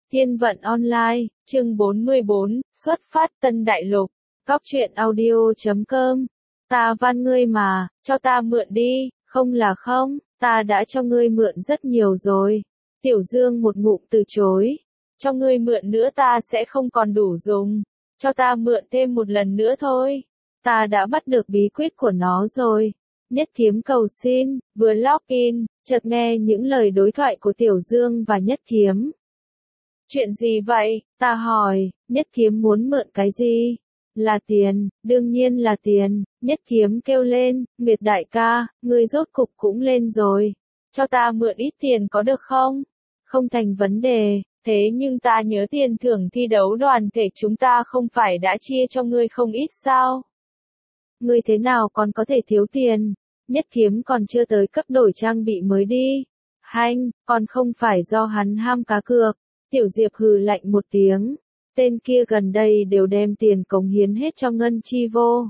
Thiên vận online, chương 44, xuất phát Tân Đại Lục, Cóc truyện audio.com. Ta van ngươi mà, cho ta mượn đi, không là không, ta đã cho ngươi mượn rất nhiều rồi. Tiểu Dương một ngụm từ chối. Cho ngươi mượn nữa ta sẽ không còn đủ dùng. Cho ta mượn thêm một lần nữa thôi. Ta đã bắt được bí quyết của nó rồi. Nhất Kiếm cầu xin, vừa login, chợt nghe những lời đối thoại của Tiểu Dương và Nhất Kiếm. Chuyện gì vậy? Ta hỏi, Nhất Kiếm muốn mượn cái gì? Là tiền, đương nhiên là tiền. Nhất Kiếm kêu lên, Nguyệt đại ca, ngươi rốt cục cũng lên rồi. Cho ta mượn ít tiền có được không? Không thành vấn đề, thế nhưng ta nhớ tiền thưởng thi đấu đoàn thể chúng ta không phải đã chia cho ngươi không ít sao? Ngươi thế nào còn có thể thiếu tiền? Nhất Kiếm còn chưa tới cấp đổi trang bị mới đi. Hanh, còn không phải do hắn ham cá cược. Tiểu Diệp hừ lạnh một tiếng. Tên kia gần đây đều đem tiền cống hiến hết cho Ngân Chi Vô.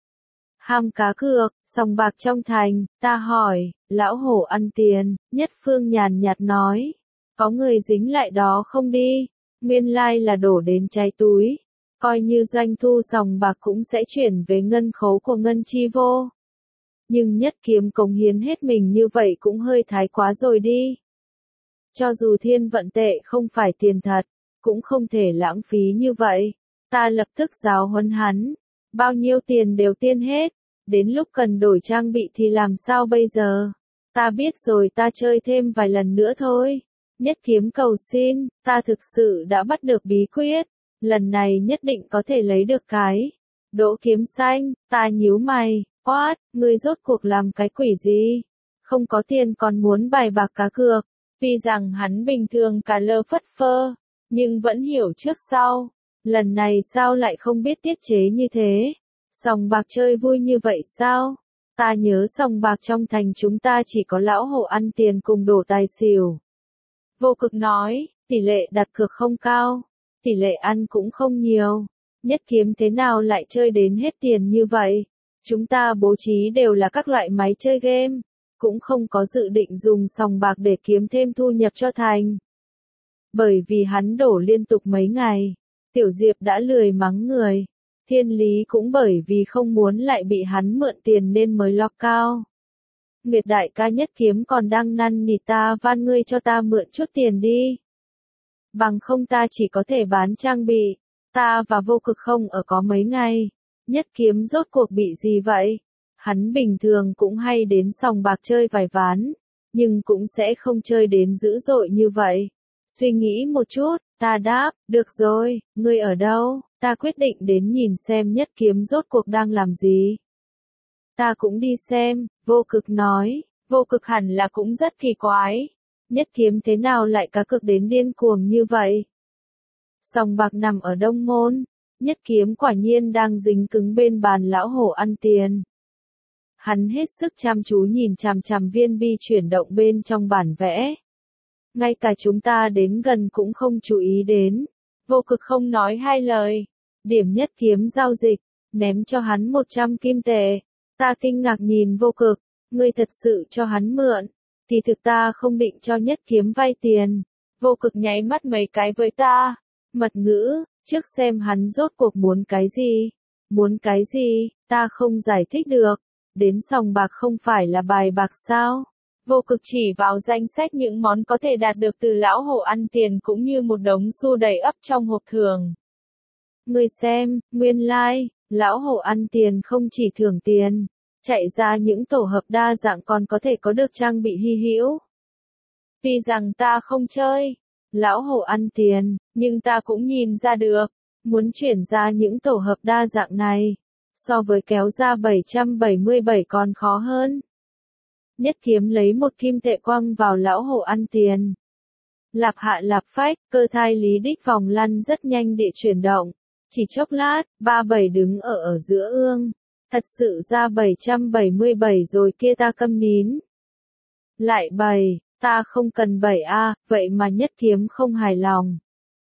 Ham cá cược, sòng bạc trong thành, ta hỏi, lão hổ ăn tiền, Nhất Phương nhàn nhạt nói. Có người dính lại đó không đi, nguyên lai là đổ đến cháy túi. Coi như doanh thu sòng bạc cũng sẽ chuyển về ngân khấu của Ngân Chi Vô. Nhưng Nhất Kiếm cống hiến hết mình như vậy cũng hơi thái quá rồi đi. Cho dù thiên vận tệ không phải tiền thật, cũng không thể lãng phí như vậy. Ta lập tức giáo huấn hắn. Bao nhiêu tiền đều tiên hết. Đến lúc cần đổi trang bị thì làm sao bây giờ? Ta biết rồi, ta chơi thêm vài lần nữa thôi. Nhất Kiếm cầu xin, ta thực sự đã bắt được bí quyết. Lần này nhất định có thể lấy được cái Đỗ kiếm xanh. Ta nhíu mày, quát, ngươi rốt cuộc làm cái quỷ gì? Không có tiền còn muốn bài bạc cá cược. Tuy rằng hắn bình thường cả lơ phất phơ, nhưng vẫn hiểu trước sau. Lần này sao lại không biết tiết chế như thế? Sòng bạc chơi vui như vậy sao? Ta nhớ sòng bạc trong thành chúng ta chỉ có lão hổ ăn tiền cùng đổ tài xỉu. Vô Cực nói, tỷ lệ đặt cược không cao, tỷ lệ ăn cũng không nhiều. Nhất Kiếm thế nào lại chơi đến hết tiền như vậy? Chúng ta bố trí đều là các loại máy chơi game. Cũng không có dự định dùng sòng bạc để kiếm thêm thu nhập cho thành. Bởi vì hắn đổ liên tục mấy ngày, Tiểu Diệp đã lười mắng người. Thiên Lý cũng bởi vì không muốn lại bị hắn mượn tiền nên mới lock cao. Nguyệt đại ca Nhất Kiếm còn đang năn nỉ ta van ngươi cho ta mượn chút tiền đi. Bằng không ta chỉ có thể bán trang bị. Ta và Vô Cực không ở có mấy ngày. Nhất Kiếm rốt cuộc bị gì vậy? Hắn bình thường cũng hay đến sòng bạc chơi vài ván, nhưng cũng sẽ không chơi đến dữ dội như vậy. Suy nghĩ một chút, ta đáp, được rồi, ngươi ở đâu? Ta quyết định đến nhìn xem Nhất Kiếm rốt cuộc đang làm gì. Ta cũng đi xem, Vô Cực nói, Vô Cực hẳn là cũng rất kỳ quái. Nhất Kiếm thế nào lại cá cược đến điên cuồng như vậy? Sòng bạc nằm ở Đông Môn, Nhất Kiếm quả nhiên đang dính cứng bên bàn lão hổ ăn tiền. Hắn hết sức chăm chú nhìn chằm chằm viên bi chuyển động bên trong bản vẽ. Ngay cả chúng ta đến gần cũng không chú ý đến. Vô Cực không nói hai lời. Điểm Nhất Kiếm giao dịch, ném cho hắn 100 kim tệ. Ta kinh ngạc nhìn Vô Cực, ngươi thật sự cho hắn mượn. Thì thực ta không định cho Nhất Kiếm vay tiền. Vô Cực nháy mắt mấy cái với ta. Mật ngữ, trước xem hắn rốt cuộc muốn cái gì. Muốn cái gì, ta không giải thích được. Đến sòng bạc không phải là bài bạc sao? Vô Cực chỉ vào danh sách những món có thể đạt được từ lão hổ ăn tiền cũng như một đống xu đầy ắp trong hộp thường. Ngươi xem, nguyên lai, lão hổ ăn tiền không chỉ thưởng tiền, chạy ra những tổ hợp đa dạng còn có thể có được trang bị hy hữu. Tuy rằng ta không chơi, lão hổ ăn tiền, nhưng ta cũng nhìn ra được, muốn chuyển ra những tổ hợp đa dạng này. So với kéo ra 777 còn khó hơn. Nhất Kiếm lấy một kim tệ quăng vào lão hổ ăn tiền. Lạp hạ lạp phách, cơ thai lý đích vòng lăn rất nhanh địa chuyển động. Chỉ chốc lát, 37 đứng ở giữa ương. Thật sự ra 777 rồi kia ta câm nín. Lại 7, ta không cần 7A, vậy mà Nhất Kiếm không hài lòng.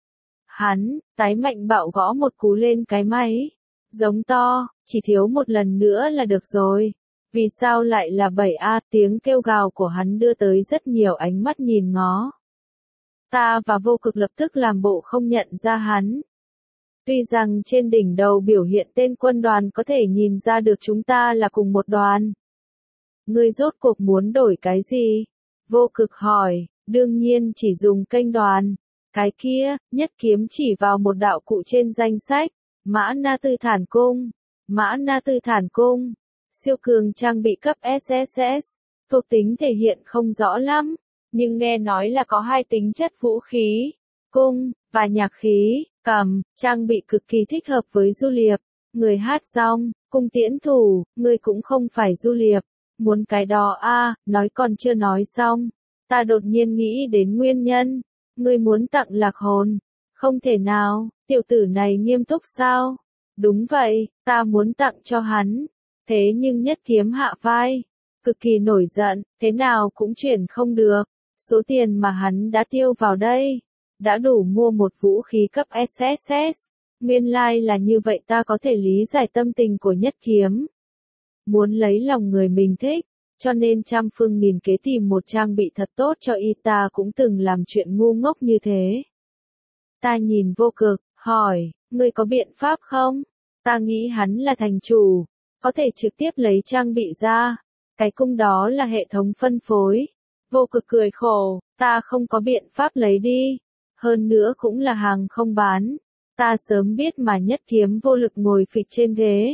Hắn, tái mạnh bạo gõ một cú lên cái máy. Giống to, chỉ thiếu một lần nữa là được rồi. Vì sao lại là 7A? Tiếng kêu gào của hắn đưa tới rất nhiều ánh mắt nhìn ngó. Ta và Vô Cực lập tức làm bộ không nhận ra hắn. Tuy rằng trên đỉnh đầu biểu hiện tên quân đoàn có thể nhìn ra được chúng ta là cùng một đoàn. Ngươi rốt cuộc muốn đổi cái gì? Vô Cực hỏi, đương nhiên chỉ dùng kênh đoàn. Cái kia, nhất kiếm chỉ vào một đạo cụ trên danh sách, Mã Na Tư Thản Cung. Mã Na Tư Thản Cung, siêu cường trang bị cấp SSS, thuộc tính thể hiện không rõ lắm, nhưng nghe nói là có hai tính chất vũ khí, cung, và nhạc khí, cầm, trang bị cực kỳ thích hợp với du liệp, người hát rong, cung tiễn thủ, người cũng không phải du liệp, muốn cái đó a, nói còn chưa nói xong, ta đột nhiên nghĩ đến nguyên nhân, người muốn tặng lạc hồn, không thể nào, tiểu tử này nghiêm túc sao? Đúng vậy, ta muốn tặng cho hắn. Thế nhưng nhất kiếm hạ vai. Cực kỳ nổi giận, thế nào cũng chuyển không được. Số tiền mà hắn đã tiêu vào đây. Đã đủ mua một vũ khí cấp SSS. Nguyên lai là như vậy ta có thể lý giải tâm tình của nhất kiếm. Muốn lấy lòng người mình thích. Cho nên trăm phương nghìn kế tìm một trang bị thật tốt cho y ta cũng từng làm chuyện ngu ngốc như thế. Ta nhìn Vô Cực, hỏi, ngươi có biện pháp không? Ta nghĩ hắn là thành chủ, có thể trực tiếp lấy trang bị ra. Cái cung đó là hệ thống phân phối. Vô Cực cười khổ, ta không có biện pháp lấy đi. Hơn nữa cũng là hàng không bán. Ta sớm biết mà nhất kiếm vô lực ngồi phịch trên ghế.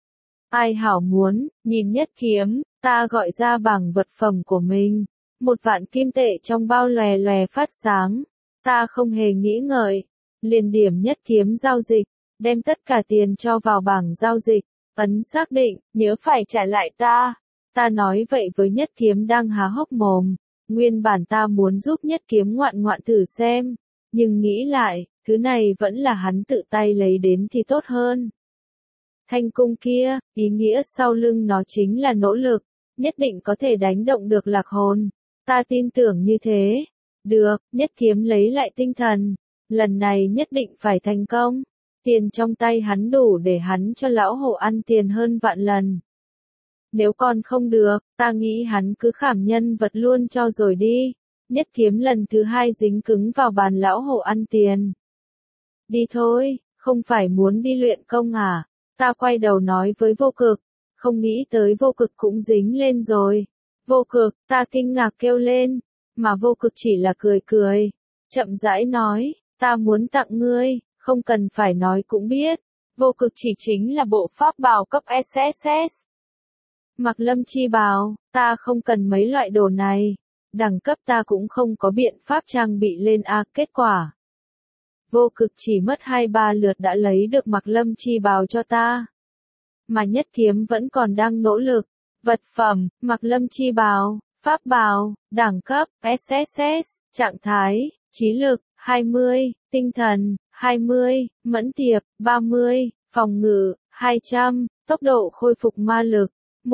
Ai hảo muốn, nhìn nhất kiếm, ta gọi ra bảng vật phẩm của mình. 1.000 kim tệ trong bao lòe lòe phát sáng. Ta không hề nghĩ ngợi. Liền điểm nhất kiếm giao dịch. Đem tất cả tiền cho vào bảng giao dịch, ấn xác định, nhớ phải trả lại ta. Ta nói vậy với nhất kiếm đang há hốc mồm. Nguyên bản ta muốn giúp nhất kiếm ngoạn ngoạn thử xem. Nhưng nghĩ lại, thứ này vẫn là hắn tự tay lấy đến thì tốt hơn. Thanh cung kia, ý nghĩa sau lưng nó chính là nỗ lực. Nhất định có thể đánh động được lạc hồn. Ta tin tưởng như thế. Được, nhất kiếm lấy lại tinh thần. Lần này nhất định phải thành công. Tiền trong tay hắn đủ để hắn cho lão hổ ăn tiền hơn vạn lần. Nếu còn không được, ta nghĩ hắn cứ khảm nhân vật luôn cho rồi đi. Nhất kiếm lần thứ hai dính cứng vào bàn lão hổ ăn tiền. Đi thôi, không phải muốn đi luyện công à? Ta quay đầu nói với Vô Cực, không nghĩ tới Vô Cực cũng dính lên rồi. Vô Cực, ta kinh ngạc kêu lên, mà Vô Cực chỉ là cười cười. Chậm rãi nói, ta muốn tặng ngươi. Không cần phải nói cũng biết, Vô Cực chỉ chính là bộ pháp bào cấp SSS. Mặc lâm chi bào, ta không cần mấy loại đồ này, đẳng cấp ta cũng không có biện pháp trang bị lên A. Kết quả, Vô Cực chỉ mất 2-3 lượt đã lấy được mặc lâm chi bào cho ta. Mà nhất kiếm vẫn còn đang nỗ lực. Vật phẩm, mặc lâm chi bào, pháp bào, đẳng cấp, SSS, trạng thái, trí lực, 20, tinh thần, 20, mẫn tiệp, 30, phòng ngự, 200, tốc độ khôi phục ma lực,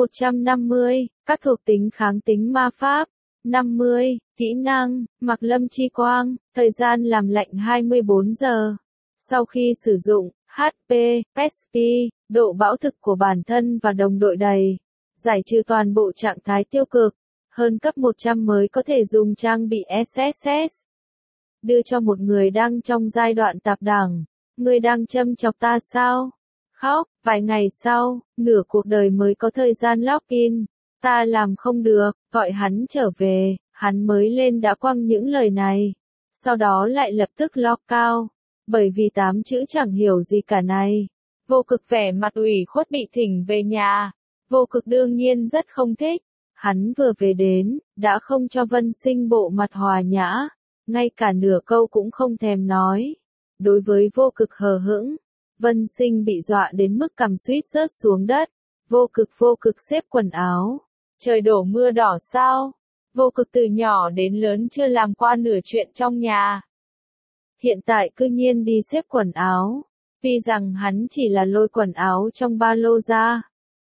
150, các thuộc tính kháng tính ma pháp, 50, kỹ năng, mặc lâm chi quang, thời gian làm lạnh 24 giờ. Sau khi sử dụng, HP, SP, độ bão thực của bản thân và đồng đội đầy, giải trừ toàn bộ trạng thái tiêu cực, hơn cấp 100 mới có thể dùng trang bị SSS. Đưa cho một người đang trong giai đoạn tạp đẳng. Ngươi đang châm chọc ta sao? Khóc, vài ngày sau, nửa cuộc đời mới có thời gian login. Ta làm không được, gọi hắn trở về, hắn mới lên đã quăng những lời này. Sau đó lại lập tức log cao. Bởi vì 8 chữ chẳng hiểu gì cả này. Vô Cực vẻ mặt ủy khuất bị thỉnh về nhà. Vô Cực đương nhiên rất không thích. Hắn vừa về đến, đã không cho Vân Sinh bộ mặt hòa nhã. Ngay cả nửa câu cũng không thèm nói. Đối với Vô Cực hờ hững, Vân Sinh bị dọa đến mức cằm suýt rớt xuống đất. Vô Cực xếp quần áo. Trời đổ mưa đỏ sao? Vô Cực từ nhỏ đến lớn chưa làm qua nửa chuyện trong nhà. Hiện tại cư nhiên đi xếp quần áo. Tuy rằng hắn chỉ là lôi quần áo trong ba lô ra.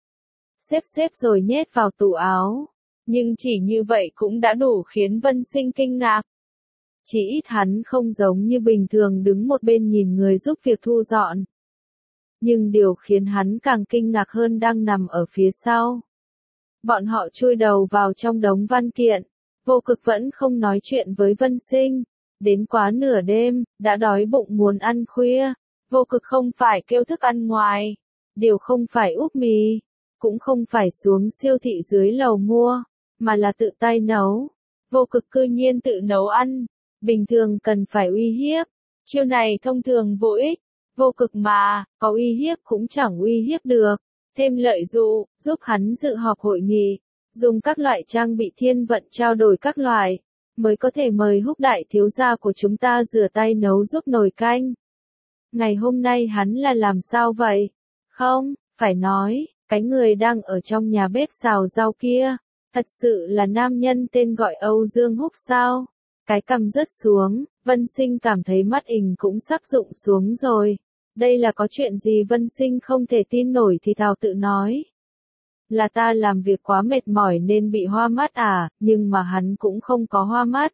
Xếp rồi nhét vào tủ áo. Nhưng chỉ như vậy cũng đã đủ khiến Vân Sinh kinh ngạc. Chỉ ít hắn không giống như bình thường đứng một bên nhìn người giúp việc thu dọn. Nhưng điều khiến hắn càng kinh ngạc hơn đang nằm ở phía sau. Bọn họ chui đầu vào trong đống văn kiện. Vô Cực vẫn không nói chuyện với Vân Sinh. Đến quá nửa đêm, đã đói bụng muốn ăn khuya. Vô Cực không phải kêu thức ăn ngoài, đều không phải úp mì, cũng không phải xuống siêu thị dưới lầu mua, mà là tự tay nấu. Vô Cực cư nhiên tự nấu ăn, bình thường cần phải uy hiếp. Chiêu này thông thường vô ích, Vô Cực mà, có uy hiếp cũng chẳng uy hiếp được. Thêm lợi dụ, giúp hắn dự họp hội nghị, dùng các loại trang bị thiên vận trao đổi các loại, mới có thể mời Húc đại thiếu gia của chúng ta rửa tay nấu giúp nồi canh. Ngày hôm nay hắn là làm sao vậy? Không, phải nói, cái người đang ở trong nhà bếp xào rau kia, thật sự là nam nhân tên gọi Âu Dương Húc sao? Cái cằm rớt xuống, Vân Sinh cảm thấy mắt ình cũng sắp rụng xuống rồi. Đây là có chuyện gì? Vân Sinh không thể tin nổi thì thào tự nói. Là ta làm việc quá mệt mỏi nên bị hoa mắt à, nhưng mà hắn cũng không có hoa mắt.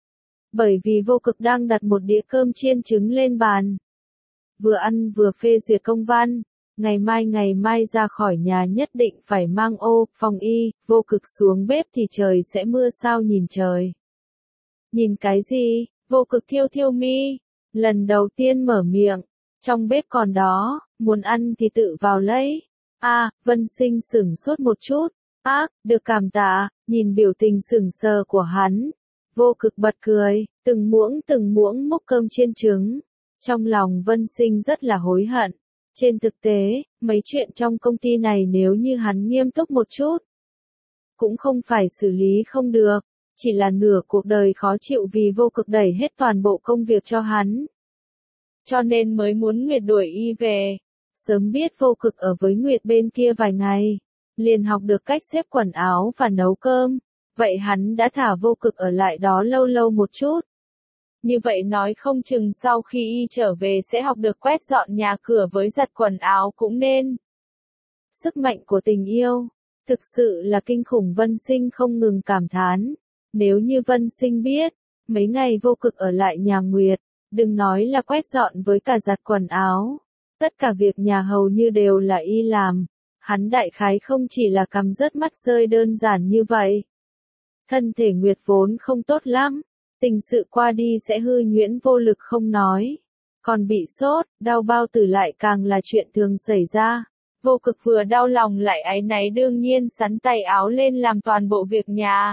Bởi vì Vô Cực đang đặt một đĩa cơm chiên trứng lên bàn. Vừa ăn vừa phê duyệt công văn, ngày mai ra khỏi nhà nhất định phải mang ô, phòng y. Vô Cực xuống bếp thì trời sẽ mưa sao nhìn trời. Nhìn cái gì? Vô Cực thiêu thiêu mi, lần đầu tiên mở miệng, trong bếp còn đó, muốn ăn thì tự vào lấy. Vân Sinh sửng sốt một chút, được cảm tạ, nhìn biểu tình sững sờ của hắn. Vô Cực bật cười, từng muỗng múc cơm chiên trứng. Trong lòng Vân Sinh rất là hối hận. Trên thực tế, mấy chuyện trong công ty này nếu như hắn nghiêm túc một chút, cũng không phải xử lý không được, chỉ là nửa cuộc đời khó chịu vì Vô Cực đẩy hết toàn bộ công việc cho hắn. Cho nên mới muốn Nguyệt đuổi y về. Sớm biết Vô Cực ở với Nguyệt bên kia vài ngày, liền học được cách xếp quần áo và nấu cơm, vậy hắn đã thả Vô Cực ở lại đó lâu lâu một chút. Như vậy nói không chừng sau khi y trở về sẽ học được quét dọn nhà cửa với giặt quần áo cũng nên. Sức mạnh của tình yêu, thực sự là kinh khủng. Vân Sinh không ngừng cảm thán. Nếu như Vân Sinh biết, mấy ngày Vô Cực ở lại nhà Nguyệt, đừng nói là quét dọn với cả giặt quần áo, tất cả việc nhà hầu như đều là y làm. Hắn đại khái không chỉ là cằm rớt mắt rơi đơn giản như vậy. Thân thể Nguyệt vốn không tốt lắm, tình sự qua đi sẽ hư nhuyễn vô lực không nói, còn bị sốt, đau bao tử lại càng là chuyện thường xảy ra. Vô Cực vừa đau lòng lại áy náy đương nhiên sắn tay áo lên làm toàn bộ việc nhà.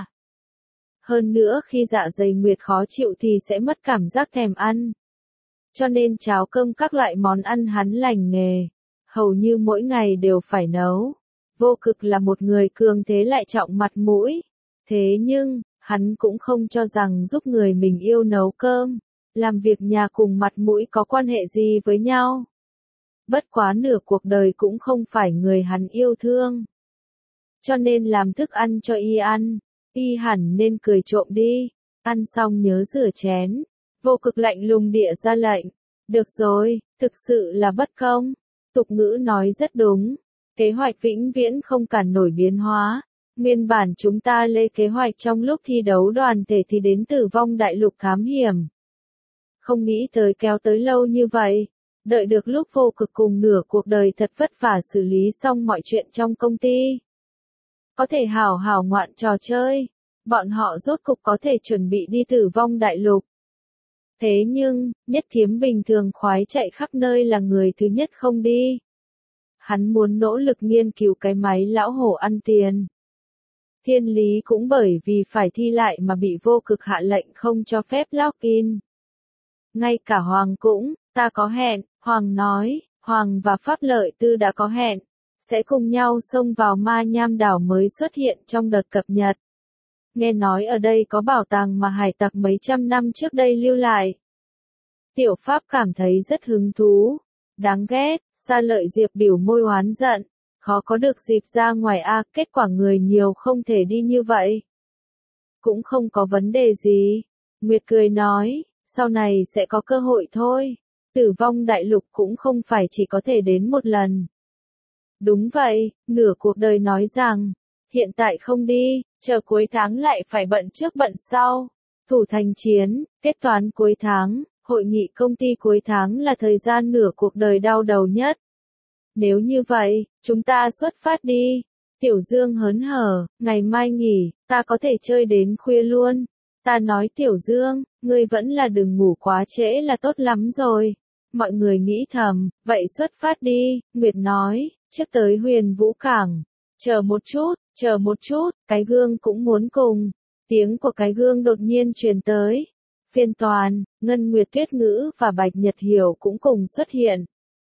Hơn nữa khi dạ dày Nguyệt khó chịu thì sẽ mất cảm giác thèm ăn. Cho nên cháo cơm các loại món ăn hắn lành nghề, hầu như mỗi ngày đều phải nấu. Vô Cực là một người cường thế lại trọng mặt mũi. Thế nhưng, hắn cũng không cho rằng giúp người mình yêu nấu cơm, làm việc nhà cùng mặt mũi có quan hệ gì với nhau. Bất quá nửa cuộc đời cũng không phải người hắn yêu thương. Cho nên làm thức ăn cho y ăn, y hẳn nên cười trộm đi, ăn xong nhớ rửa chén. Vô Cực lạnh lùng địa ra lệnh. Được rồi, thực sự là bất công. Tục ngữ nói rất đúng. Kế hoạch vĩnh viễn không cản nổi biến hóa. Nguyên bản chúng ta lên kế hoạch trong lúc thi đấu đoàn thể thì đến Tử Vong Đại Lục thám hiểm. Không nghĩ tới kéo tới lâu như vậy. Đợi được lúc Vô Cực cùng nửa cuộc đời thật vất vả xử lý xong mọi chuyện trong công ty. Có thể hảo hảo ngoạn trò chơi. Bọn họ rốt cục có thể chuẩn bị đi Tử Vong Đại Lục. Thế nhưng, Nhất Thiếm bình thường khoái chạy khắp nơi là người thứ nhất không đi. Hắn muốn nỗ lực nghiên cứu cái máy lão hổ ăn tiền. Thiên Lý cũng bởi vì phải thi lại mà bị Vô Cực hạ lệnh không cho phép login. Ngay cả Hoàng cũng, ta có hẹn, Hoàng nói, Hoàng và Pháp Lợi Tư đã có hẹn, sẽ cùng nhau xông vào Ma Nham đảo mới xuất hiện trong đợt cập nhật. Nghe nói ở đây có bảo tàng mà hải tặc mấy trăm năm trước đây lưu lại. Tiểu Pháp cảm thấy rất hứng thú. Đáng ghét, Sa Lợi Diệp biểu môi oán giận. Khó có được dịp ra ngoài kết quả người nhiều không thể đi như vậy. Cũng không có vấn đề gì. Nguyệt cười nói, sau này sẽ có cơ hội thôi. Tử Vong Đại Lục cũng không phải chỉ có thể đến một lần. Đúng vậy, nửa cuộc đời nói rằng, hiện tại không đi, chờ cuối tháng lại phải bận trước bận sau. Thủ thành chiến, kết toán cuối tháng, hội nghị công ty cuối tháng là thời gian nửa cuộc đời đau đầu nhất. Nếu như vậy, chúng ta xuất phát đi. Tiểu Dương hớn hở, ngày mai nghỉ, ta có thể chơi đến khuya luôn. Ta nói Tiểu Dương, ngươi vẫn là đừng ngủ quá trễ là tốt lắm rồi. Mọi người nghĩ thầm, vậy xuất phát đi, Nguyệt nói, trước tới Huyền Vũ Cảng. Chờ một chút, cái gương cũng muốn cùng. Tiếng của cái gương đột nhiên truyền tới. Phiên Toàn, Ngân Nguyệt Tuyết Ngữ và Bạch Nhật Hiểu cũng cùng xuất hiện.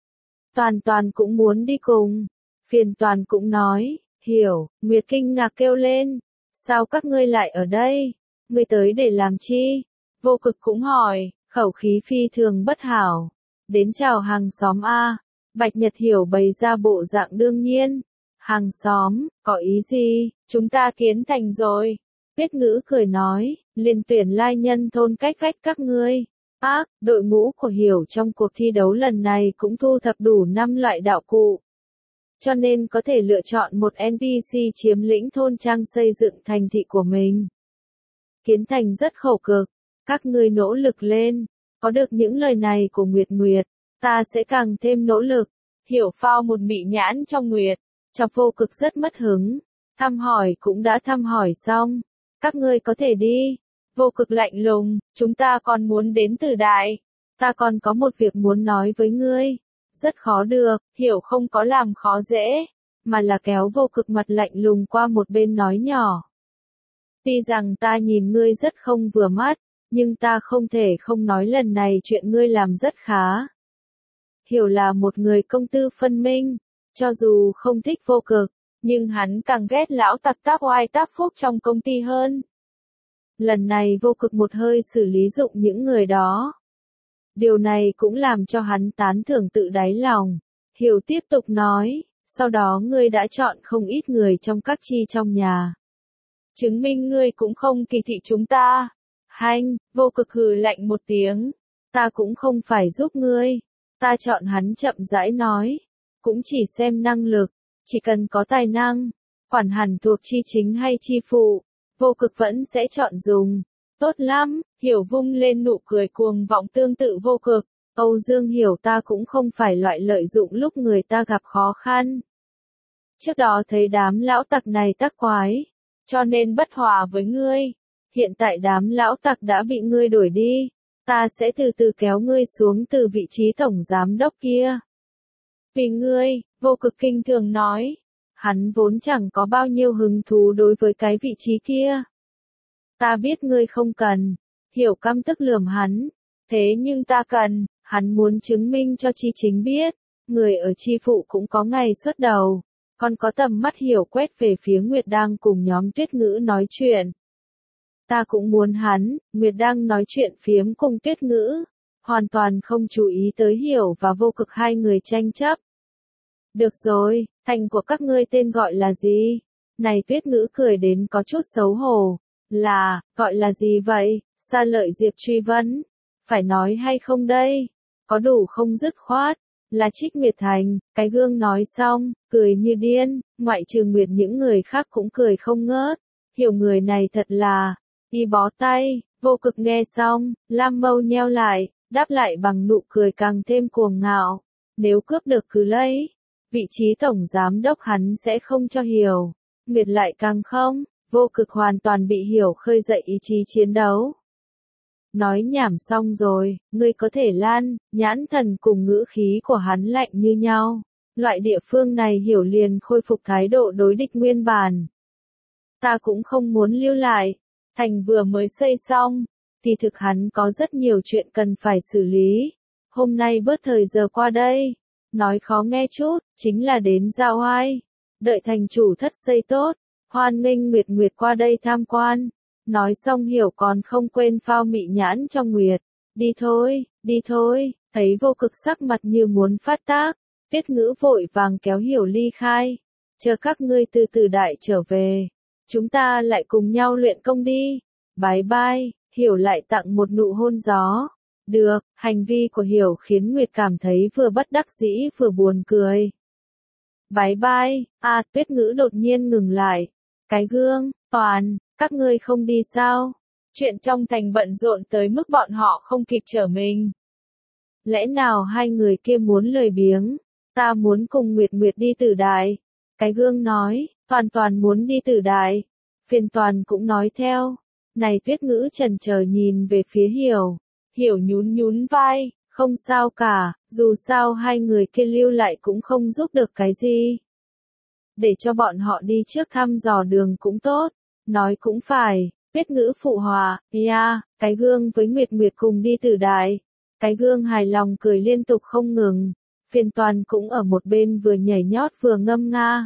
Toàn cũng muốn đi cùng. Phiên Toàn cũng nói, Hiểu, Nguyệt kinh ngạc kêu lên. Sao các ngươi lại ở đây? Ngươi tới để làm chi? Vô Cực cũng hỏi, khẩu khí phi thường bất hảo. Đến chào hàng xóm a. Bạch Nhật Hiểu bày ra bộ dạng đương nhiên. Hàng xóm, có ý gì? Chúng ta kiến thành rồi. Tuyết Ngữ cười nói, liền tuyển lai nhân thôn cách vách các ngươi. Đội ngũ của Hiểu trong cuộc thi đấu lần này cũng thu thập đủ 5 loại đạo cụ. Cho nên có thể lựa chọn một NPC chiếm lĩnh thôn trang xây dựng thành thị của mình. Kiến thành rất khổ cực, các ngươi nỗ lực lên. Có được những lời này của Nguyệt Nguyệt, ta sẽ càng thêm nỗ lực. Hiểu phao một mị nhãn trong Nguyệt, chọc Vô Cực rất mất hứng. Thăm hỏi cũng đã thăm hỏi xong, các ngươi có thể đi. Vô Cực lạnh lùng, chúng ta còn muốn đến Tử Đại. Ta còn có một việc muốn nói với ngươi. Rất khó được, Hiểu không có làm khó dễ, mà là kéo Vô Cực mặt lạnh lùng qua một bên nói nhỏ. Tuy rằng ta nhìn ngươi rất không vừa mắt, nhưng ta không thể không nói lần này chuyện ngươi làm rất khá. Hiểu là một người công tư phân minh, cho dù không thích Vô Cực, nhưng hắn càng ghét lão tặc tác oai tác phúc trong công ty hơn. Lần này Vô Cực một hơi xử lý dụng những người đó. Điều này cũng làm cho hắn tán thưởng tự đáy lòng. Hiểu tiếp tục nói, sau đó ngươi đã chọn không ít người trong các chi trong nhà. Chứng minh ngươi cũng không kỳ thị chúng ta. Hanh, Vô Cực hừ lạnh một tiếng. Ta cũng không phải giúp ngươi. Ta chọn hắn chậm rãi nói. Cũng chỉ xem năng lực. Chỉ cần có tài năng. Quản hẳn thuộc chi chính hay chi phụ. Vô Cực vẫn sẽ chọn dùng. Tốt lắm, Hiểu vung lên nụ cười cuồng vọng tương tự Vô Cực. Âu Dương Hiểu ta cũng không phải loại lợi dụng lúc người ta gặp khó khăn. Trước đó thấy đám lão tặc này tắc quái, cho nên bất hòa với ngươi. Hiện tại đám lão tặc đã bị ngươi đuổi đi, ta sẽ từ từ kéo ngươi xuống từ vị trí tổng giám đốc kia. Vì ngươi, Vô Cực kinh thường nói, hắn vốn chẳng có bao nhiêu hứng thú đối với cái vị trí kia. Ta biết ngươi không cần. Hiểu căm tức lườm hắn. Thế nhưng ta cần, hắn muốn chứng minh cho chi chính biết. Người ở chi phụ cũng có ngày xuất đầu. Còn có tầm mắt Hiểu quét về phía Nguyệt đang cùng nhóm Tuyết Ngữ nói chuyện. Ta cũng muốn hắn, Nguyệt đang nói chuyện phiếm cùng Tuyết Ngữ. Hoàn toàn không chú ý tới Hiểu và Vô Cực hai người tranh chấp. Được rồi, thành của các ngươi tên gọi là gì? Này Tuyết Ngữ cười đến có chút xấu hổ. Gọi là gì vậy? Sa Lợi Diệp truy vấn. Phải nói hay không đây? Có đủ không dứt khoát? Là Trích Nguyệt Thành, cái gương nói xong, cười như điên, ngoại trừ Nguyệt những người khác cũng cười không ngớt. Hiểu người này thật là, đi bó tay. Vô Cực nghe xong, lam mâu nheo lại, đáp lại bằng nụ cười càng thêm cuồng ngạo. Nếu cướp được cứ lấy. Vị trí tổng giám đốc hắn sẽ không cho Hiểu. Nguyệt lại càng không. Vô Cực hoàn toàn bị Hiểu khơi dậy ý chí chiến đấu. Nói nhảm xong rồi, ngươi có thể lan, nhãn thần cùng ngữ khí của hắn lạnh như nhau. Loại địa phương này Hiểu liền khôi phục thái độ đối địch nguyên bản. Ta cũng không muốn lưu lại. Thành vừa mới xây xong, thì thực hắn có rất nhiều chuyện cần phải xử lý. Hôm nay bớt thời giờ qua đây. Nói khó nghe chút, chính là đến giao oai. Đợi thành chủ thất xây tốt. Hoan nghênh Nguyệt Nguyệt qua đây tham quan. Nói xong Hiểu còn không quên phao mị nhãn trong Nguyệt. Đi thôi, thấy Vô Cực sắc mặt như muốn phát tác. Tuyết Ngữ vội vàng kéo Hiểu ly khai. Chờ các ngươi từ Tử Đại trở về. Chúng ta lại cùng nhau luyện công đi. Bye bye, Hiểu lại tặng một nụ hôn gió. Được, hành vi của Hiểu khiến Nguyệt cảm thấy vừa bất đắc dĩ vừa buồn cười. Bye bye, Tuyết Ngữ đột nhiên ngừng lại. Cái gương, Toàn, các ngươi không đi sao? Chuyện trong thành bận rộn tới mức bọn họ không kịp trở mình. Lẽ nào hai người kia muốn lười biếng? Ta muốn cùng Nguyệt Nguyệt đi Tử Đại. Cái gương nói, Toàn muốn đi Tử Đại. Phiên Toàn cũng nói theo. Này Tuyết Ngữ chần chờ nhìn về phía Hiểu. Hiểu nhún nhún vai, không sao cả, dù sao hai người kia lưu lại cũng không giúp được cái gì. Để cho bọn họ đi trước thăm dò đường cũng tốt, nói cũng phải. Tuyết Ngữ phụ hòa, cái Gương với Nguyệt Nguyệt cùng đi Tử Đài. Cái Gương hài lòng cười liên tục không ngừng. Phiên Toàn cũng ở một bên vừa nhảy nhót vừa ngâm nga.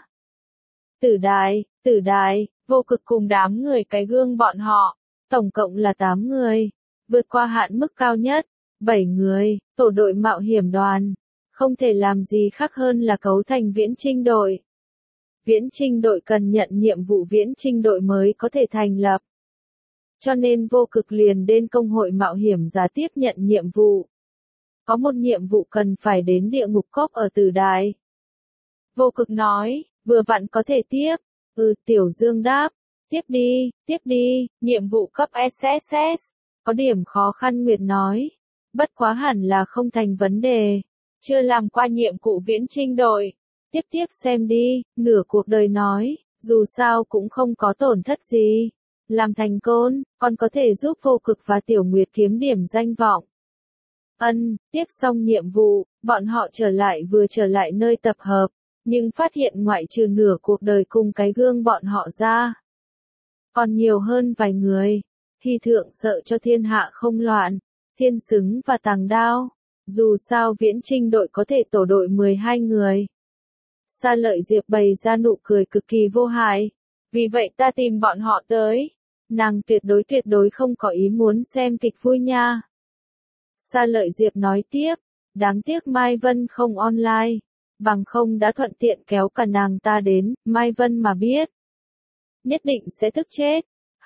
Tử Đài, Vô Cực cùng đám người Cái Gương bọn họ, tổng cộng là 8 người, vượt qua hạn mức cao nhất, 7 người, tổ đội mạo hiểm đoàn, không thể làm gì khác hơn là cấu thành viễn chinh đội. Viễn chinh đội cần nhận nhiệm vụ viễn chinh đội mới có thể thành lập. Cho nên Vô Cực liền đến công hội mạo hiểm giả tiếp nhận nhiệm vụ. Có một nhiệm vụ cần phải đến địa ngục cốc ở Tử Đài. Vô Cực nói, vừa vặn có thể tiếp. Tiểu Dương đáp, tiếp đi, nhiệm vụ cấp SSS. Có điểm khó khăn Nguyệt nói. Bất quá hẳn là không thành vấn đề. Chưa làm qua nhiệm vụ viễn chinh đội. Tiếp xem đi, nửa cuộc đời nói, dù sao cũng không có tổn thất gì. Làm thành công, còn có thể giúp Vô Cực và Tiểu Nguyệt kiếm điểm danh vọng. Tiếp xong nhiệm vụ, bọn họ vừa trở lại nơi tập hợp, nhưng phát hiện ngoại trừ nửa cuộc đời cùng Cái Gương bọn họ ra. Còn nhiều hơn vài người. Hy Thượng sợ cho thiên hạ không loạn, Thiên Xứng và Tàng Đao. Dù sao viễn chinh đội có thể tổ đội 12 người. Sa Lợi Diệp bày ra nụ cười cực kỳ vô hại. Vì vậy ta tìm bọn họ tới. Nàng tuyệt đối không có ý muốn xem kịch vui nha. Sa Lợi Diệp nói tiếp, đáng tiếc Mai Vân không online, bằng không đã thuận tiện kéo cả nàng ta đến, Mai Vân mà biết. Nhất định sẽ tức chết.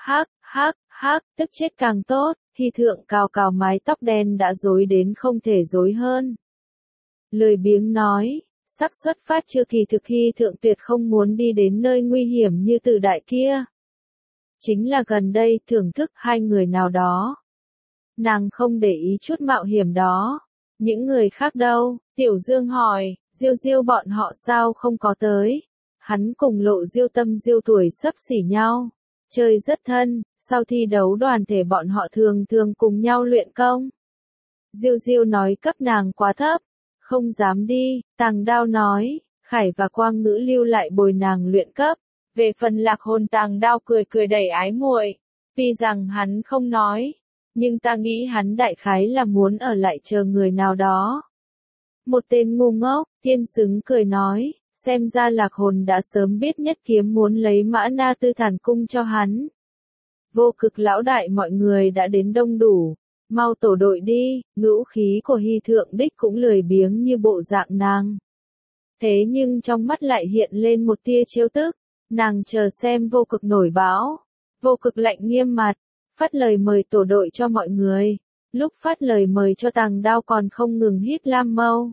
Tức chết càng tốt, Hy Thượng cào mái tóc đen đã rối đến không thể rối hơn. Lười biếng nói, sắp xuất phát chưa kỳ thực Hy Thượng tuyệt không muốn đi đến nơi nguy hiểm như Tử Đại kia. Chính là gần đây thưởng thức hai người nào đó. Nàng không để ý chút mạo hiểm đó. Những người khác đâu? Tiểu Dương hỏi, Diêu bọn họ sao không có tới? Hắn cùng Lộ Diêu Tâm Diêu tuổi xấp xỉ nhau. Chơi rất thân, sau thi đấu đoàn thể bọn họ thường cùng nhau luyện công. Diêu nói cấp nàng quá thấp. Không dám đi, Tàng Đao nói, Khải và Quang Ngữ lưu lại bồi nàng luyện cấp. Về phần Lạc Hồn Tàng Đao cười đầy ái muội. Tuy rằng hắn không nói, nhưng ta nghĩ hắn đại khái là muốn ở lại chờ người nào đó. Một tên ngu ngốc, Thiên Xứng cười nói, xem ra Lạc Hồn đã sớm biết Nhất Kiếm muốn lấy Mã Na Tư Thản cung cho hắn. Vô Cực lão đại mọi người đã đến đông đủ, mau tổ đội đi, ngữ khí của Hy Thượng đích cũng lười biếng như bộ dạng nàng. Thế nhưng trong mắt lại hiện lên một tia trêu tức, nàng chờ xem Vô Cực nổi bão. Vô Cực lạnh nghiêm mặt, phát lời mời tổ đội cho mọi người. Lúc phát lời mời cho Tàng Đao còn không ngừng hít lam mâu.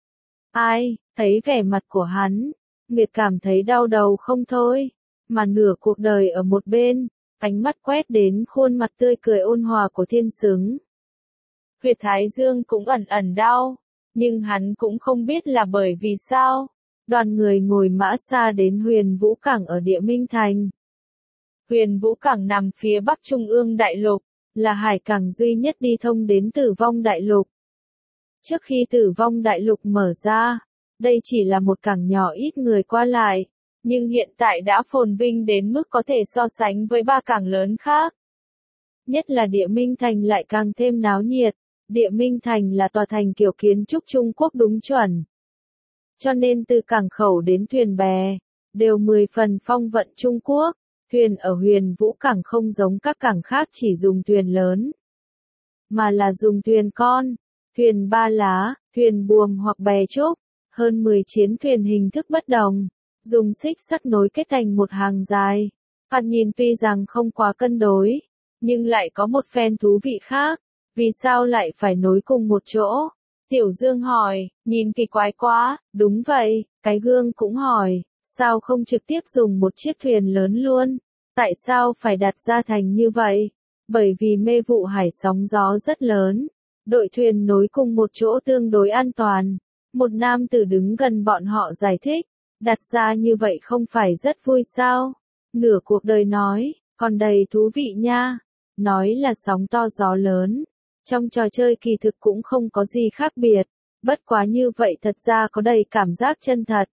Thấy vẻ mặt của hắn, Nguyệt cảm thấy đau đầu không thôi, mà nửa cuộc đời ở một bên, ánh mắt quét đến khuôn mặt tươi cười ôn hòa của Thiên Xứng. Huyệt thái dương cũng ẩn đau, nhưng hắn cũng không biết là bởi vì sao. Đoàn người ngồi mã xa đến Huyền Vũ Cảng ở Địa Minh Thành. Huyền Vũ Cảng nằm phía bắc Trung ương Đại Lục, là hải cảng duy nhất đi thông đến Tử Vong Đại Lục. Trước khi Tử Vong Đại Lục mở ra, đây chỉ là một cảng nhỏ ít người qua lại, nhưng hiện tại đã phồn vinh đến mức có thể so sánh với 3 cảng lớn khác. Nhất là Địa Minh Thành lại càng thêm náo nhiệt, Địa Minh Thành là tòa thành kiểu kiến trúc Trung Quốc đúng chuẩn. Cho nên từ cảng khẩu đến thuyền bè, đều 10 phần phong vận Trung Quốc. Thuyền ở Huyền Vũ Cảng không giống các cảng khác chỉ dùng thuyền lớn, mà là dùng thuyền con, thuyền ba lá, thuyền buồm hoặc bè trúc, hơn 10 chiến thuyền hình thức bất đồng, dùng xích sắt nối kết thành một hàng dài. Thoạt nhìn tuy rằng không quá cân đối, nhưng lại có một phen thú vị khác. Vì sao lại phải nối cùng một chỗ? Tiểu Dương hỏi, nhìn kỳ quái quá. Đúng vậy, Cái Gương cũng hỏi, sao không trực tiếp dùng một chiếc thuyền lớn luôn? Tại sao phải đặt ra thành như vậy? Bởi vì mê vụ hải sóng gió rất lớn. Đội thuyền nối cùng một chỗ tương đối an toàn. Một nam tử đứng gần bọn họ giải thích. Đặt ra như vậy không phải rất vui sao? Nửa cuộc đời nói, còn đầy thú vị nha. nói là sóng to gió lớn. Trong trò chơi kỳ thực cũng không có gì khác biệt, bất quá như vậy thật ra có đầy cảm giác chân thật.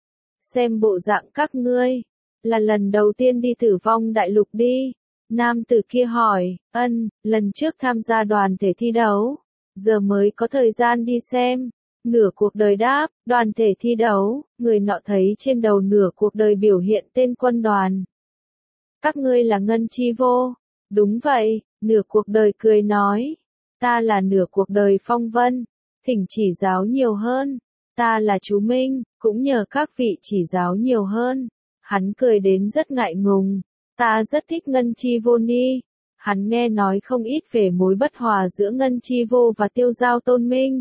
Xem bộ dạng các ngươi, là lần đầu tiên đi Tử Vong Đại Lục đi. Nam tử kia hỏi, lần trước tham gia đoàn thể thi đấu, giờ mới có thời gian đi xem. Nửa cuộc đời đáp, đoàn thể thi đấu, người nọ thấy trên đầu nửa cuộc đời biểu hiện tên quân đoàn. Các ngươi là Ngân Chi Vô? Đúng vậy, nửa cuộc đời cười nói. Ta là nửa cuộc đời Phong Vân, thỉnh chỉ giáo nhiều hơn. Ta là chú Minh, cũng nhờ các vị chỉ giáo nhiều hơn. Hắn cười đến rất ngại ngùng. Ta rất thích Ngân Chi Vô Ni. Hắn nghe nói không ít về mối bất hòa giữa Ngân Chi Vô và Tiêu Giao Tôn Minh.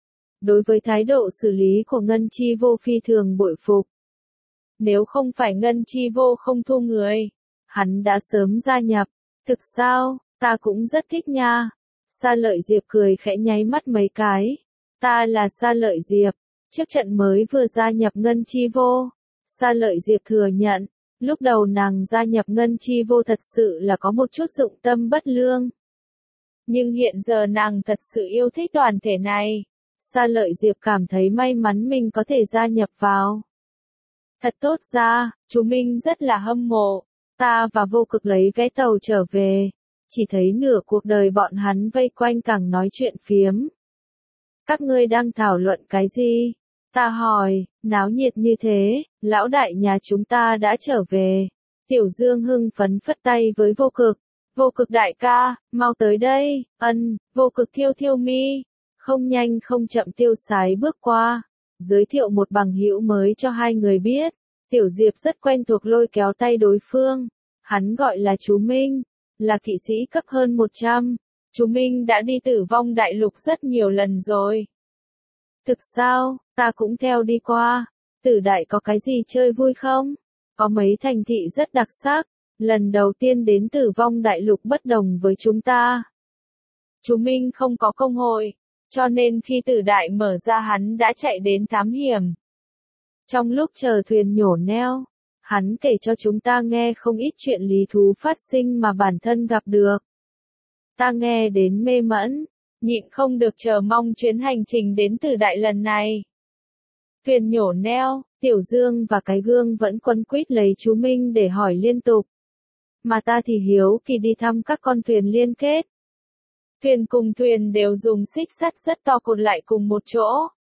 Đối với thái độ xử lý của Ngân Chi Vô phi thường bội phục. Nếu không phải Ngân Chi Vô không thu người, hắn đã sớm gia nhập. Thực sao, ta cũng rất thích nha. Sa Lợi Diệp cười khẽ nháy mắt mấy cái. Ta là Sa Lợi Diệp, trước trận mới vừa gia nhập Ngân Chi Vô. Sa Lợi Diệp thừa nhận, lúc đầu nàng gia nhập Ngân Chi Vô thật sự là có một chút dụng tâm bất lương. Nhưng hiện giờ nàng thật sự yêu thích đoàn thể này. Sa Lợi Diệp cảm thấy may mắn mình có thể gia nhập vào. Thật tốt ra, chú Minh rất là hâm mộ. Ta và Vô Cực lấy vé tàu trở về. Chỉ thấy nửa cuộc đời bọn hắn vây quanh càng nói chuyện phiếm. Các ngươi đang thảo luận cái gì? Ta hỏi, náo nhiệt như thế, lão đại nhà chúng ta đã trở về. Tiểu Dương hưng phấn phất tay với Vô Cực. Vô Cực đại ca, mau tới đây. Vô Cực thiêu thiêu mi. Không nhanh không chậm tiêu sái bước qua. Giới thiệu một bằng hữu mới cho hai người biết. Tiểu Diệp rất quen thuộc lôi kéo tay đối phương. Hắn gọi là chú Minh, là kỵ sĩ cấp hơn 100. Chú Minh đã đi Tử Vong Đại Lục rất nhiều lần rồi. Thực sao, ta cũng theo đi qua. Tử Đại có cái gì chơi vui không? Có mấy thành thị rất đặc sắc. Lần đầu tiên đến Tử Vong Đại Lục bất đồng với chúng ta. Chú Minh không có công hội, cho nên khi Tử Đại mở ra hắn đã chạy đến thám hiểm. Trong lúc chờ thuyền nhổ neo, hắn kể cho chúng ta nghe không ít chuyện lý thú phát sinh mà bản thân gặp được. Ta nghe đến mê mẩn, nhịn không được chờ mong chuyến hành trình đến Tử Đại lần này. Thuyền nhổ neo, Tiểu Dương và cái gương vẫn quấn quýt lấy chú Minh để hỏi liên tục. Mà ta thì hiếu kỳ đi thăm các con thuyền liên kết. Thuyền cùng thuyền đều dùng xích sắt rất to cột lại cùng một chỗ.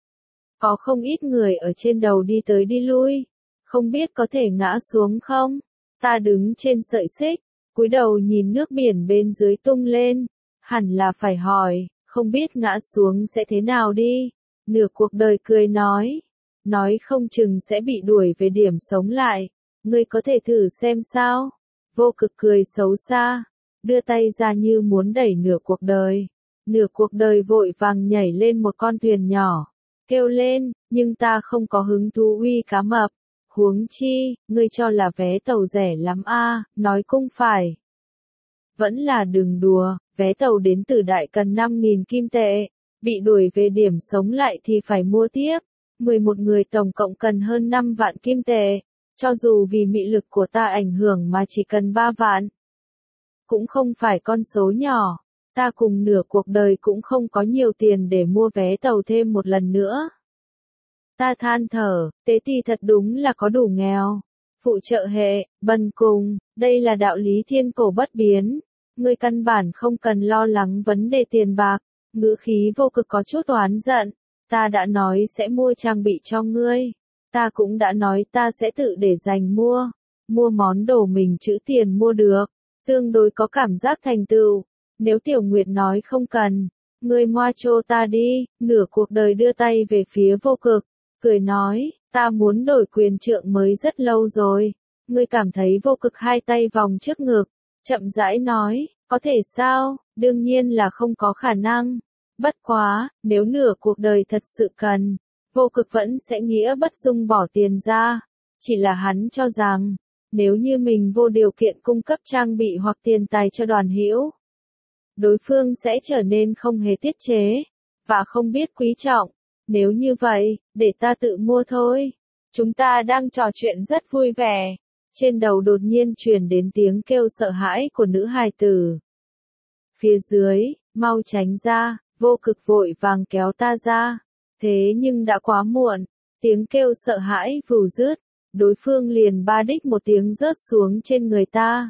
Có không ít người ở trên đầu đi tới đi lui. Không biết có thể ngã xuống không? Ta đứng trên sợi xích, cúi đầu nhìn nước biển bên dưới tung lên. Hẳn là phải hỏi, không biết ngã xuống sẽ thế nào đi. Nửa cuộc đời cười nói không chừng sẽ bị đuổi về điểm sống lại. Ngươi có thể thử xem sao? Vô Cực cười xấu xa, đưa tay ra như muốn đẩy nửa cuộc đời. Nửa cuộc đời vội vàng nhảy lên một con thuyền nhỏ, kêu lên, nhưng ta không có hứng thú uy cá mập. Huống chi, ngươi cho là vé tàu rẻ lắm a, nói cũng phải. Vẫn là đừng đùa, vé tàu đến Tử Đại cần 5.000 kim tệ, bị đuổi về điểm sống lại thì phải mua tiếp. 11 người tổng cộng cần hơn 5 vạn kim tệ, cho dù vì mị lực của ta ảnh hưởng mà chỉ cần 3 vạn. Cũng không phải con số nhỏ, ta cùng nửa cuộc đời cũng không có nhiều tiền để mua vé tàu thêm một lần nữa. Ta than thở, tế tỳ thật đúng là có đủ nghèo. Phụ trợ hệ, bần cùng, đây là đạo lý thiên cổ bất biến. Ngươi căn bản không cần lo lắng vấn đề tiền bạc. Ngữ khí Vô Cực có chút oán giận. Ta đã nói sẽ mua trang bị cho ngươi. Ta cũng đã nói ta sẽ tự để dành mua. Mua món đồ mình trữ tiền mua được. Tương đối có cảm giác thành tựu. Nếu Tiểu Nguyệt nói không cần, ngươi moa chô ta đi. Nửa cuộc đời đưa tay về phía Vô Cực, cười nói, ta muốn đổi quyền trượng mới rất lâu rồi. Ngươi cảm thấy Vô Cực hai tay vòng trước ngực, chậm rãi nói, có thể sao? Đương nhiên là không có khả năng. Bất quá, nếu nửa cuộc đời thật sự cần, Vô Cực vẫn sẽ nghĩa bất dung bỏ tiền ra. Chỉ là hắn cho rằng, nếu như mình vô điều kiện cung cấp trang bị hoặc tiền tài cho đoàn hữu, đối phương sẽ trở nên không hề tiết chế, và không biết quý trọng. Nếu như vậy, để ta tự mua thôi. Chúng ta đang trò chuyện rất vui vẻ. Trên đầu đột nhiên truyền đến tiếng kêu sợ hãi của nữ hài tử. Phía dưới, mau tránh ra, Vô Cực vội vàng kéo ta ra. Thế nhưng đã quá muộn, tiếng kêu sợ hãi vù rứt, đối phương liền ba đích một tiếng rớt xuống trên người ta.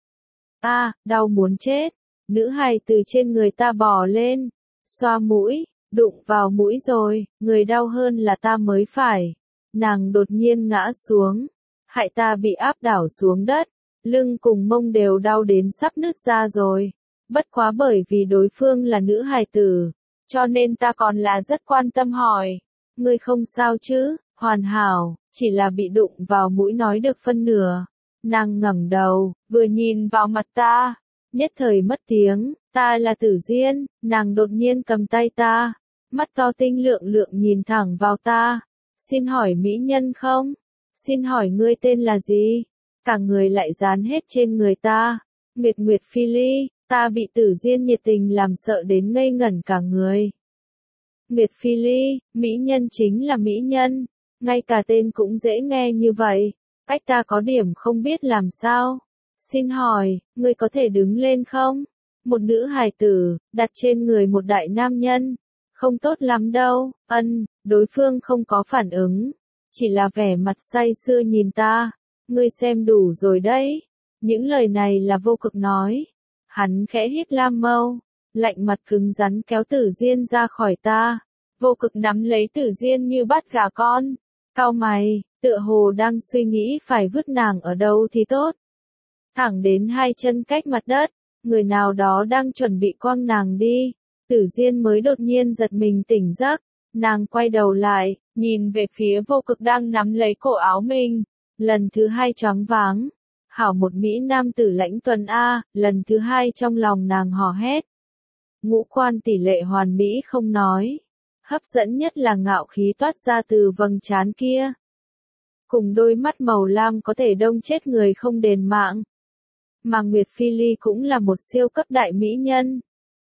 Đau muốn chết. Nữ hài từ trên người ta bò lên, xoa mũi, đụng vào mũi rồi, người đau hơn là ta mới phải. Nàng đột nhiên ngã xuống, hại ta bị áp đảo xuống đất, lưng cùng mông đều đau đến sắp nứt ra rồi. Bất quá bởi vì đối phương là nữ hài tử, cho nên ta còn là rất quan tâm hỏi, ngươi không sao chứ? Hoàn hảo, chỉ là bị đụng vào mũi nói được phân nửa. Nàng ngẩng đầu, vừa nhìn vào mặt ta, nhất thời mất tiếng, ta là Tử Diên. Nàng đột nhiên cầm tay ta, mắt to tinh lượng lượng nhìn thẳng vào ta. Xin hỏi mỹ nhân không? Xin hỏi ngươi tên là gì? Cả người lại dán hết trên người ta. Nguyệt Nguyệt Phi Ly. Ta bị Tử Diên nhiệt tình làm sợ đến ngây ngẩn cả người. Nguyệt Phi Ly, mỹ nhân chính là mỹ nhân, ngay cả tên cũng dễ nghe như vậy, cách ta có điểm không biết làm sao. Xin hỏi, ngươi có thể đứng lên không? Một nữ hài tử, đặt trên người một đại nam nhân, không tốt lắm đâu. Đối phương không có phản ứng, chỉ là vẻ mặt say sưa nhìn ta. Ngươi xem đủ rồi đấy. Những lời này là Vô Cực nói. Hắn khẽ híp lam mâu, lạnh mặt cứng rắn kéo Tử Diên ra khỏi ta. Vô Cực nắm lấy Tử Diên như bắt gà con, cau mày, tựa hồ đang suy nghĩ phải vứt nàng ở đâu thì tốt. Thẳng đến hai chân cách mặt đất, người nào đó đang chuẩn bị quăng nàng đi. Tử Diên mới đột nhiên giật mình tỉnh giấc, nàng quay đầu lại, nhìn về phía Vô Cực đang nắm lấy cổ áo mình, lần thứ hai choáng váng. Hảo một mỹ nam tử lãnh tuần a, lần thứ hai trong lòng nàng hò hét. Ngũ quan tỷ lệ hoàn mỹ không nói, hấp dẫn nhất là ngạo khí toát ra từ vầng trán kia. Cùng đôi mắt màu lam có thể đông chết người không đền mạng. Mà Nguyệt Phi Ly cũng là một siêu cấp đại mỹ nhân.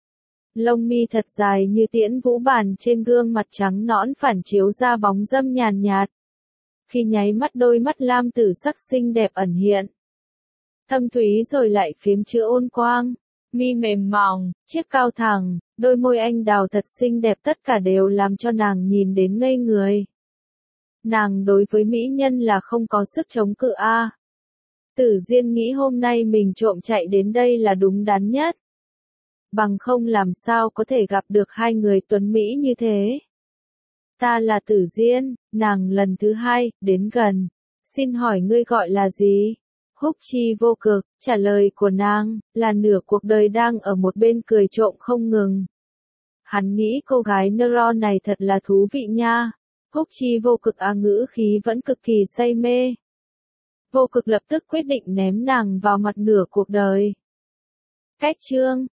Lông mi thật dài như tiễn vũ bàn trên gương mặt trắng nõn phản chiếu ra bóng râm nhàn nhạt. Khi nháy mắt đôi mắt lam tử sắc xinh đẹp ẩn hiện. Thâm thúy rồi lại phiếm chứa ôn quang, mi mềm mỏng, chiếc cao thẳng, đôi môi anh đào thật xinh đẹp tất cả đều làm cho nàng nhìn đến ngây người. Nàng đối với mỹ nhân là không có sức chống cự a. Tử Diên nghĩ hôm nay mình trộm chạy đến đây là đúng đắn nhất. Bằng không làm sao có thể gặp được hai người tuấn mỹ như thế. Ta là Tử Diên, nàng lần thứ hai, đến gần. Xin hỏi ngươi gọi là gì? Húc Chi Vô Cực, trả lời của nàng, là nửa cuộc đời đang ở một bên cười trộm không ngừng. Hắn nghĩ cô gái neuron này thật là thú vị nha. Húc Chi Vô Cực ngữ khí vẫn cực kỳ say mê. Vô Cực lập tức quyết định ném nàng vào mặt nửa cuộc đời. Cách chương